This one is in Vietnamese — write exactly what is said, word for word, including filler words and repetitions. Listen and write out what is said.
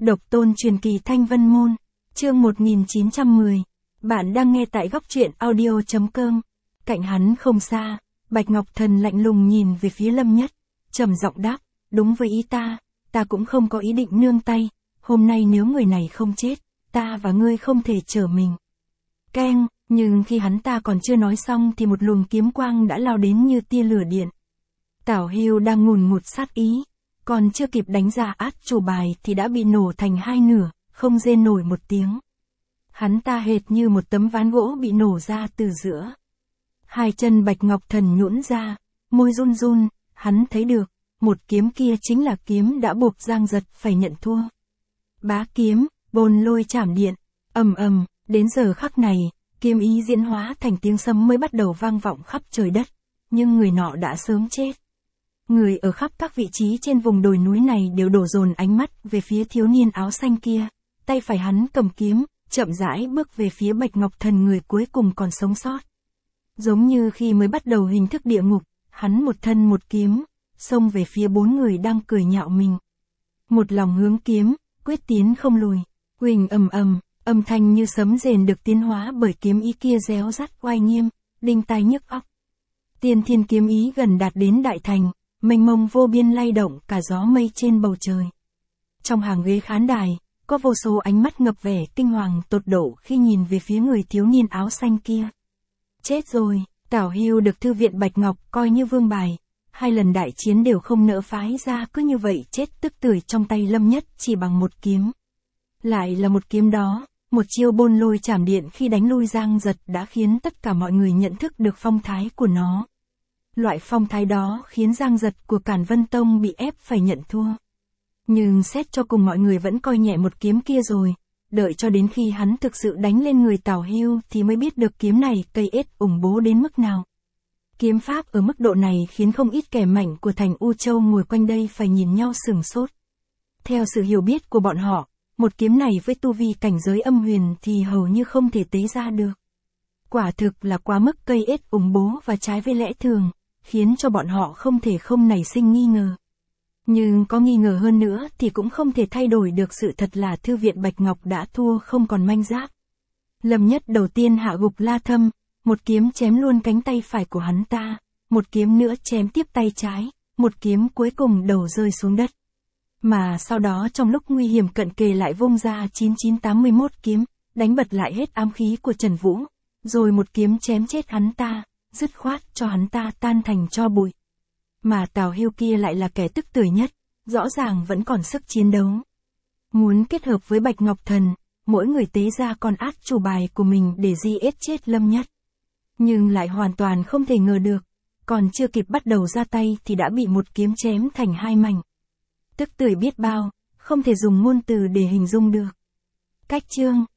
Độc tôn truyền kỳ Thanh Vân Môn, chương một nghìn chín trăm mười. Bạn đang nghe tại góc truyện audio chấm com. Cạnh hắn không xa, Bạch Ngọc Thần lạnh lùng nhìn về phía Lâm Nhất, trầm giọng đáp, đúng với ý ta, ta cũng không có ý định nương tay, hôm nay nếu người này không chết, ta và ngươi không thể trở mình. Keng, nhưng khi hắn ta còn chưa nói xong thì một luồng kiếm quang đã lao đến như tia lửa điện. Tảo Hưu đang ngùn ngụt sát ý, còn chưa kịp đánh ra át chủ bài thì đã bị nổ thành hai nửa, không rên nổi một tiếng. Hắn ta hệt như một tấm ván gỗ bị nổ ra từ giữa. Hai chân Bạch Ngọc Thần nhũn ra, môi run run, hắn thấy được, một kiếm kia chính là kiếm đã buộc Giang Giật phải nhận thua. Bá kiếm, bồn lôi chảm điện, ầm ầm, đến giờ khắc này, kiếm ý diễn hóa thành tiếng sấm mới bắt đầu vang vọng khắp trời đất, nhưng người nọ đã sớm chết. Người ở khắp các vị trí trên vùng đồi núi này đều đổ dồn ánh mắt về phía thiếu niên áo xanh kia, tay phải hắn cầm kiếm, chậm rãi bước về phía Bạch Ngọc Thần người cuối cùng còn sống sót. Giống như khi mới bắt đầu hình thức địa ngục, hắn một thân một kiếm, xông về phía bốn người đang cười nhạo mình. Một lòng hướng kiếm, quyết tiến không lùi, huỳnh ầm ầm, âm thanh như sấm rền được tiến hóa bởi kiếm ý kia réo rắt oai nghiêm, đinh tai nhức óc. Tiên thiên kiếm ý gần đạt đến đại thành, mênh mông vô biên lay động cả gió mây trên bầu trời. Trong hàng ghế khán đài, có vô số ánh mắt ngập vẻ kinh hoàng tột độ khi nhìn về phía người thiếu niên áo xanh kia. Chết rồi, Tảo Hưu được thư viện Bạch Ngọc coi như vương bài, hai lần đại chiến đều không nỡ phái ra, cứ như vậy chết tức tưởi trong tay Lâm Nhất chỉ bằng một kiếm. Lại là một kiếm đó, một chiêu bôn lôi chảm điện khi đánh lui Giang Giật đã khiến tất cả mọi người nhận thức được phong thái của nó. Loại phong thái đó khiến Giang Giật của Cản Vân Tông bị ép phải nhận thua. Nhưng xét cho cùng mọi người vẫn coi nhẹ một kiếm kia rồi, đợi cho đến khi hắn thực sự đánh lên người Tảo Hưu thì mới biết được kiếm này cây ết ủng bố đến mức nào. Kiếm pháp ở mức độ này khiến không ít kẻ mạnh của thành U Châu ngồi quanh đây phải nhìn nhau sửng sốt. Theo sự hiểu biết của bọn họ, một kiếm này với tu vi cảnh giới âm huyền thì hầu như không thể tế ra được. Quả thực là quá mức cây ết ủng bố và trái với lẽ thường, khiến cho bọn họ không thể không nảy sinh nghi ngờ. Nhưng có nghi ngờ hơn nữa thì cũng không thể thay đổi được sự thật là thư viện Bạch Ngọc đã thua không còn manh giáp. Lâm Nhất đầu tiên hạ gục La Thâm, một kiếm chém luôn cánh tay phải của hắn ta, một kiếm nữa chém tiếp tay trái, một kiếm cuối cùng đầu rơi xuống đất. Mà sau đó trong lúc nguy hiểm cận kề lại vung ra chín chín tám mươi mốt kiếm, đánh bật lại hết ám khí của Trần Vũ, rồi một kiếm chém chết hắn ta, dứt khoát cho hắn ta tan thành tro bụi. Mà Tảo Hưu kia lại là kẻ tức tưởi nhất, rõ ràng vẫn còn sức chiến đấu. Muốn kết hợp với Bạch Ngọc Thần, mỗi người tế ra con át chủ bài của mình để di ết chết Lâm Nhất. Nhưng lại hoàn toàn không thể ngờ được, còn chưa kịp bắt đầu ra tay thì đã bị một kiếm chém thành hai mảnh. Tức tưởi biết bao, không thể dùng ngôn từ để hình dung được. Cách chương